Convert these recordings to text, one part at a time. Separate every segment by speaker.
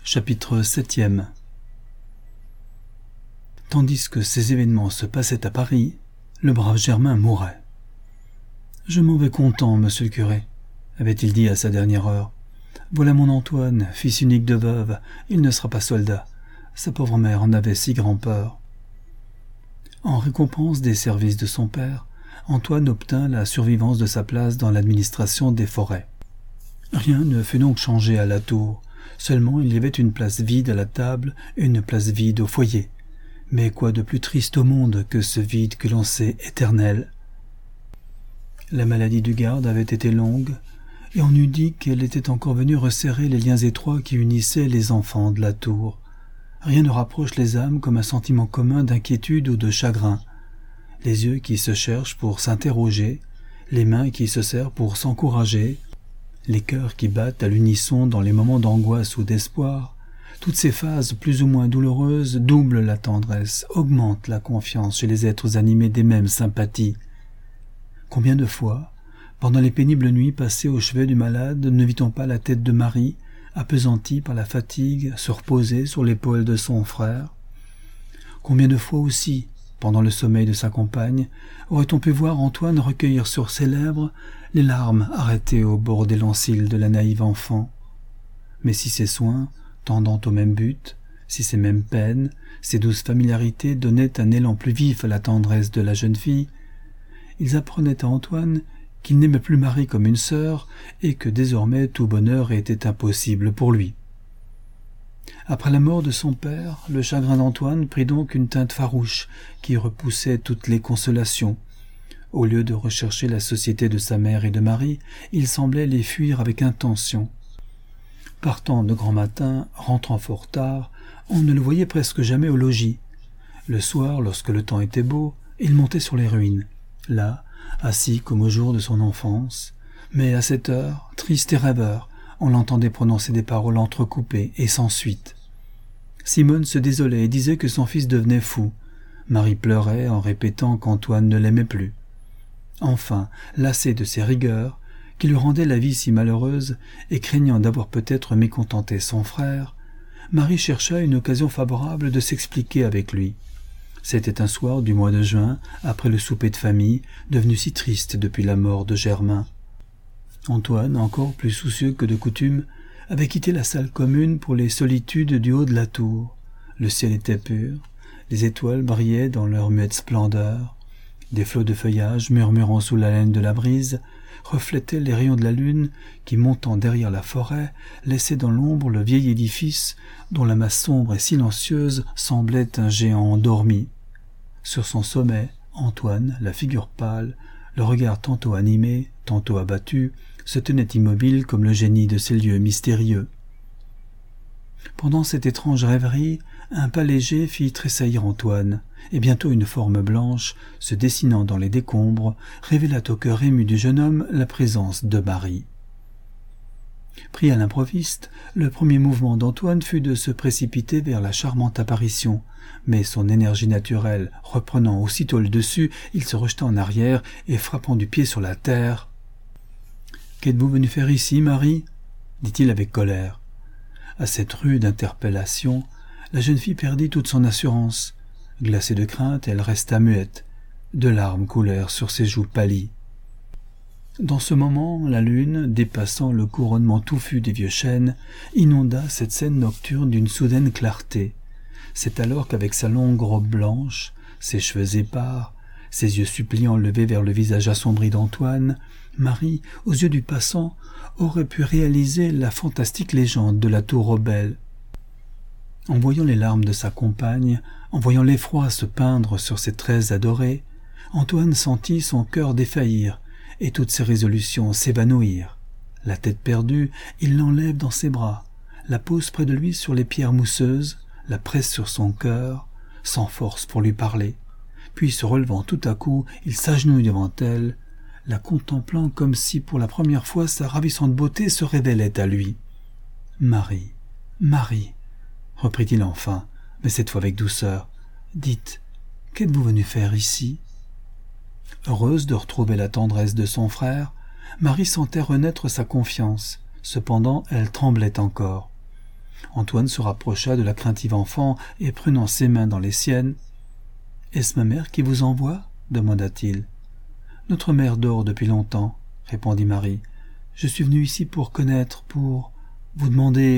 Speaker 1: Chapitre 7e. Tandis que ces événements se passaient à Paris, le brave Germain mourait. « Je m'en vais content, monsieur le curé », avait-il dit à sa dernière heure. « Voilà mon Antoine, fils unique de veuve, il ne sera pas soldat. Sa pauvre mère en avait si grand-peur. » En récompense des services de son père, Antoine obtint la survivance de sa place dans l'administration des forêts. Rien ne fut donc changé à la tour, seulement il y avait une place vide à la table et une place vide au foyer. Mais quoi de plus triste au monde que ce vide que l'on sait éternel? La maladie du garde avait été longue, et on eût dit qu'elle était encore venue resserrer les liens étroits qui unissaient les enfants de la tour. Rien ne rapproche les âmes comme un sentiment commun d'inquiétude ou de chagrin. Les yeux qui se cherchent pour s'interroger, les mains qui se serrent pour s'encourager, les cœurs qui battent à l'unisson dans les moments d'angoisse ou d'espoir, toutes ces phases plus ou moins douloureuses doublent la tendresse, augmentent la confiance chez les êtres animés des mêmes sympathies. Combien de fois, pendant les pénibles nuits passées au chevet du malade, ne vit-on pas la tête de Marie, appesantie par la fatigue, se reposer sur l'épaule de son frère? Combien de fois aussi, pendant le sommeil de sa compagne, aurait-on pu voir Antoine recueillir sur ses lèvres les larmes arrêtées au bord des longs cils de la naïve enfant? Mais si ces soins, tendant au même but, si ces mêmes peines, ces douces familiarités donnaient un élan plus vif à la tendresse de la jeune fille, ils apprenaient à Antoine qu'il n'aimait plus Marie comme une sœur et que désormais tout bonheur était impossible pour lui. Après la mort de son père, le chagrin d'Antoine prit donc une teinte farouche qui repoussait toutes les consolations. Au lieu de rechercher la société de sa mère et de Marie, il semblait les fuir avec intention. Partant de grand matin, rentrant fort tard, on ne le voyait presque jamais au logis. Le soir, lorsque le temps était beau, il montait sur les ruines, là, assis comme au jour de son enfance. Mais à cette heure, triste et rêveur, on l'entendait prononcer des paroles entrecoupées et sans suite. Simone se désolait et disait que son fils devenait fou. Marie pleurait en répétant qu'Antoine ne l'aimait plus. Enfin, lassée de ses rigueurs, qui lui rendaient la vie si malheureuse, et craignant d'avoir peut-être mécontenté son frère, Marie chercha une occasion favorable de s'expliquer avec lui. C'était un soir du mois de juin, après le souper de famille, devenu si triste depuis la mort de Germain. Antoine, encore plus soucieux que de coutume, avait quitté la salle commune pour les solitudes du haut de la tour. Le ciel était pur, les étoiles brillaient dans leur muette splendeur, des flots de feuillage murmurant sous l'haleine de la brise reflétaient les rayons de la lune qui, montant derrière la forêt, laissaient dans l'ombre le vieil édifice dont la masse sombre et silencieuse semblait un géant endormi. Sur son sommet, Antoine, la figure pâle, le regard tantôt animé, tantôt abattu, se tenait immobile comme le génie de ces lieux mystérieux. Pendant cette étrange rêverie, un pas léger fit tressaillir Antoine, et bientôt une forme blanche, se dessinant dans les décombres, révéla au cœur ému du jeune homme la présence de Marie. Pris à l'improviste, le premier mouvement d'Antoine fut de se précipiter vers la charmante apparition, mais son énergie naturelle reprenant aussitôt le dessus, il se rejeta en arrière et frappant du pied sur la terre. « Qu'êtes-vous venue faire ici, Marie » dit-il avec colère. À cette rude interpellation, la jeune fille perdit toute son assurance. Glacée de crainte, elle resta muette. De larmes coulèrent sur ses joues pâlies. Dans ce moment, la lune, dépassant le couronnement touffu des vieux chênes, inonda cette scène nocturne d'une soudaine clarté. C'est alors qu'avec sa longue robe blanche, ses cheveux épars, ses yeux suppliants levés vers le visage assombri d'Antoine, Marie, aux yeux du passant, aurait pu réaliser la fantastique légende de la tour aux Belles. En voyant les larmes de sa compagne, en voyant l'effroi se peindre sur ses traits adorés, Antoine sentit son cœur défaillir et toutes ses résolutions s'évanouir. La tête perdue, il l'enlève dans ses bras, la pose près de lui sur les pierres mousseuses, la presse sur son cœur, sans force pour lui parler. Puis, se relevant tout à coup, il s'agenouille devant elle, la contemplant comme si pour la première fois sa ravissante beauté se révélait à lui. « Marie, Marie !» reprit-il enfin, mais cette fois avec douceur. « Dites, qu'êtes-vous venue faire ici ?» Heureuse de retrouver la tendresse de son frère, Marie sentait renaître sa confiance. Cependant, elle tremblait encore. Antoine se rapprocha de la craintive enfant et prenant ses mains dans les siennes. « Est-ce ma mère qui vous envoie ?» demanda-t-il. « Notre mère dort depuis longtemps, » répondit Marie. « Je suis venue ici pour vous demander... »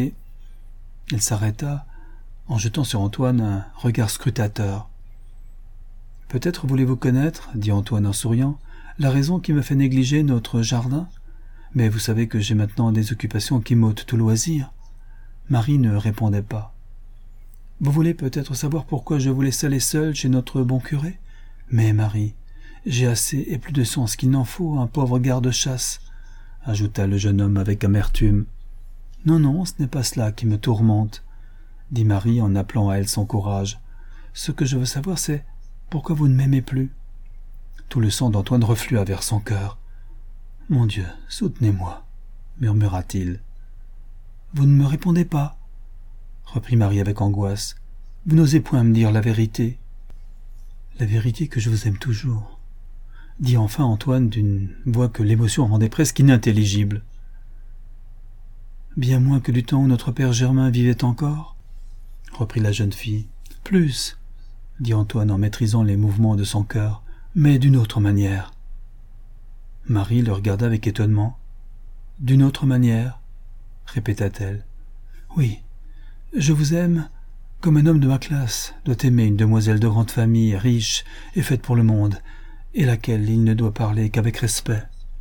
Speaker 1: Elle s'arrêta, en jetant sur Antoine un regard scrutateur. « Peut-être voulez-vous connaître, dit Antoine en souriant, la raison qui me fait négliger notre jardin ? Mais vous savez que j'ai maintenant des occupations qui m'ôtent tout loisir. » Marie ne répondait pas. « Vous voulez peut-être savoir pourquoi je vous laisse aller seule chez notre bon curé ? Mais Marie, j'ai assez et plus de sens qu'il n'en faut, un pauvre garde-chasse, » ajouta le jeune homme avec amertume. « Non, non, ce n'est pas cela qui me tourmente, » dit Marie en appelant à elle son courage. « Ce que je veux savoir, c'est pourquoi vous ne m'aimez plus. » Tout le sang d'Antoine reflua vers son cœur. « Mon Dieu, soutenez-moi, » murmura-t-il. « Vous ne me répondez pas, » reprit Marie avec angoisse. « Vous n'osez point me dire la vérité. »« La vérité que je vous aime toujours, » dit enfin Antoine d'une voix que l'émotion rendait presque inintelligible. « Bien moins que du temps où notre père Germain vivait encore, » reprit la jeune fille. « Plus, » dit Antoine en maîtrisant les mouvements de son cœur, « mais d'une autre manière. » Marie le regarda avec étonnement. « D'une autre manière ?» répéta-t-elle. « Oui, je vous aime comme un homme de ma classe doit aimer une demoiselle de grande famille, riche et faite pour le monde, et laquelle il ne doit parler qu'avec respect. »«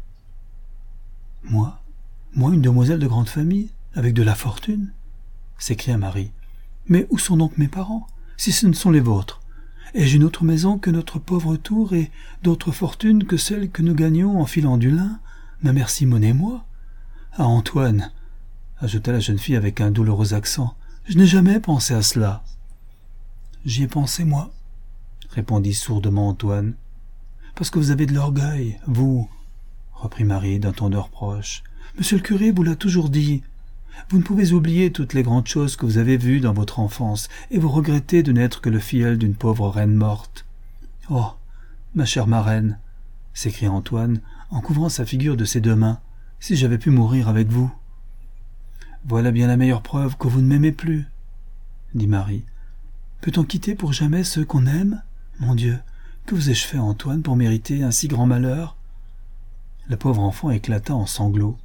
Speaker 1: Moi, une demoiselle de grande famille, avec de la fortune ?» s'écria Marie. « Mais où sont donc mes parents, si ce ne sont les vôtres ? Ai-je une autre maison que notre pauvre tour et d'autres fortunes que celles que nous gagnons en filant du lin, ma mère Simone et moi ? Ah, Antoine, » ajouta la jeune fille avec un douloureux accent, « je n'ai jamais pensé à cela. »« J'y ai pensé, moi, » répondit sourdement Antoine. « Parce que vous avez de l'orgueil, vous, » reprit Marie d'un ton de reproche. « Monsieur le curé vous l'a toujours dit. Vous ne pouvez oublier toutes les grandes choses que vous avez vues dans votre enfance, et vous regrettez de n'être que le filleul d'une pauvre reine morte. »« Oh, ma chère marraine, » s'écria Antoine, en couvrant sa figure de ses deux mains, « si j'avais pu mourir avec vous. »« Voilà bien la meilleure preuve que vous ne m'aimez plus, » dit Marie. « Peut-on quitter pour jamais ceux qu'on aime ? Mon Dieu, que vous ai-je fait, Antoine, pour mériter un si grand malheur ?» La pauvre enfant éclata en sanglots.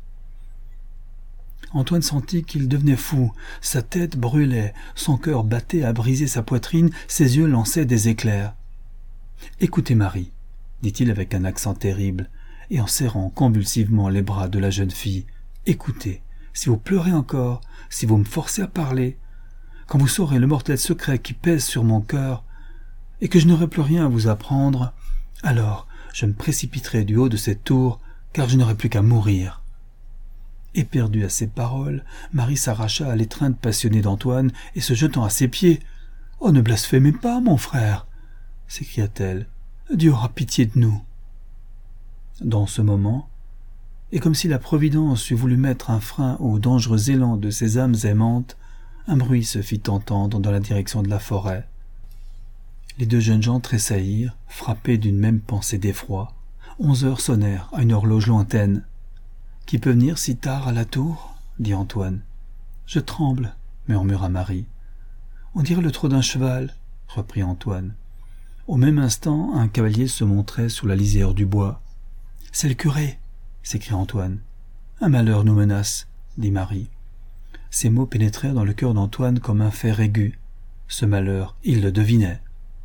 Speaker 1: Antoine sentit qu'il devenait fou, sa tête brûlait, son cœur battait à briser sa poitrine, ses yeux lançaient des éclairs. « Écoutez, Marie, » dit-il avec un accent terrible, et en serrant convulsivement les bras de la jeune fille, « écoutez, si vous pleurez encore, si vous me forcez à parler, quand vous saurez le mortel secret qui pèse sur mon cœur, et que je n'aurai plus rien à vous apprendre, alors je me précipiterai du haut de cette tour, car je n'aurai plus qu'à mourir. » Éperdue à ces paroles, Marie s'arracha à l'étreinte passionnée d'Antoine et se jetant à ses pieds. « Oh, ne blasphémez pas, mon frère !» s'écria-t-elle. « Dieu aura pitié de nous. » Dans ce moment, et comme si la Providence eût voulu mettre un frein aux dangereux élans de ces âmes aimantes, un bruit se fit entendre dans la direction de la forêt. Les deux jeunes gens tressaillirent, frappés d'une même pensée d'effroi. 11 heures sonnèrent à une horloge lointaine. « Qui peut venir si tard à la tour ?» dit Antoine. « Je tremble, » murmura Marie. « On dirait le trot d'un cheval, » reprit Antoine. Au même instant, un cavalier se montrait sous la lisière du bois. « C'est le curé !» s'écria Antoine. « Un malheur nous menace, » dit Marie. Ces mots pénétrèrent dans le cœur d'Antoine comme un fer aigu. Ce malheur, il le devinait.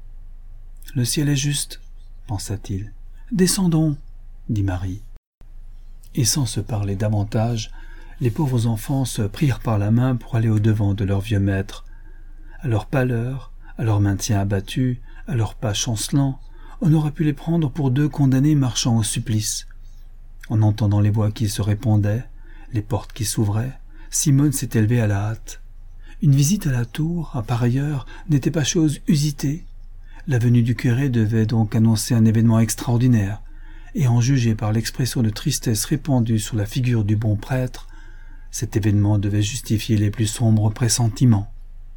Speaker 1: « Le ciel est juste, » pensa-t-il. « Descendons, » dit Marie. Et sans se parler davantage, les pauvres enfants se prirent par la main pour aller au-devant de leur vieux maître. À leur pâleur, à leur maintien abattu, à leurs pas chancelants, on aurait pu les prendre pour deux condamnés marchant au supplice. En entendant les voix qui se répondaient, les portes qui s'ouvraient, Simone s'était levée à la hâte. Une visite à la tour, à pareille heure, n'était pas chose usitée. La venue du curé devait donc annoncer un événement extraordinaire, et en juger par l'expression de tristesse répandue sur la figure du bon prêtre, cet événement devait justifier les plus sombres pressentiments.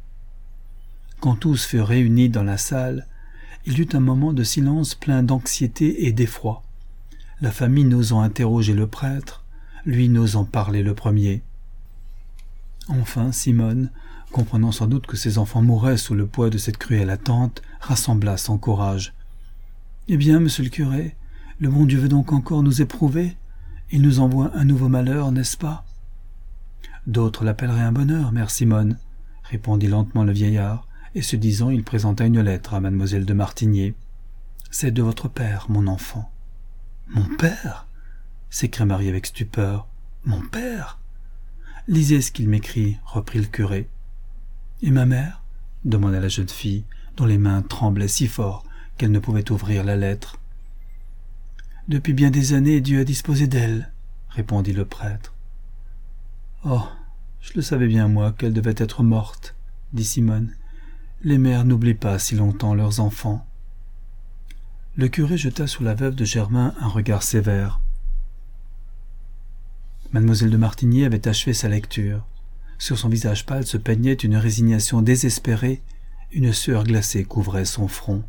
Speaker 1: Quand tous furent réunis dans la salle, il y eut un moment de silence plein d'anxiété et d'effroi, la famille n'osant interroger le prêtre, lui n'osant parler le premier. Enfin, Simone, comprenant sans doute que ses enfants mouraient sous le poids de cette cruelle attente, rassembla son courage. « Eh bien, monsieur le curé, le bon Dieu veut donc encore nous éprouver? Il nous envoie un nouveau malheur, n'est-ce pas ?»« D'autres l'appelleraient un bonheur, mère Simone, » répondit lentement le vieillard, et ce disant, il présenta une lettre à mademoiselle de Martigny. « C'est de votre père, mon enfant. »« Mon père ?» s'écria Marie avec stupeur. « Mon père ?» « Lisez ce qu'il m'écrit, » reprit le curé. « Et ma mère ?» demanda la jeune fille, dont les mains tremblaient si fort qu'elle ne pouvait ouvrir la lettre. « Depuis bien des années, Dieu a disposé d'elle, » répondit le prêtre. « Oh, je le savais bien, moi, qu'elle devait être morte, » dit Simone. « Les mères n'oublient pas si longtemps leurs enfants. » Le curé jeta sur la veuve de Germain un regard sévère. Mademoiselle de Martigny avait achevé sa lecture. Sur son visage pâle se peignait une résignation désespérée, une sueur glacée couvrait son front.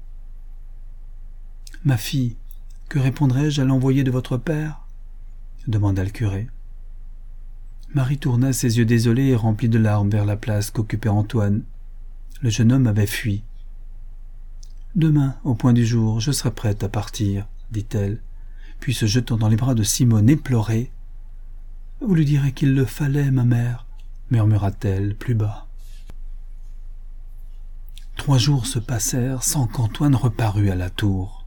Speaker 1: « Ma fille, que répondrai-je à l'envoyé de votre père ?» demanda le curé. Marie tourna ses yeux désolés et remplis de larmes vers la place qu'occupait Antoine. Le jeune homme avait fui. « Demain, au point du jour, je serai prête à partir, » dit-elle, puis se jetant dans les bras de Simone éplorée. « Vous lui direz qu'il le fallait, ma mère, » murmura-t-elle plus bas. 3 jours se passèrent sans qu'Antoine reparût à la tour.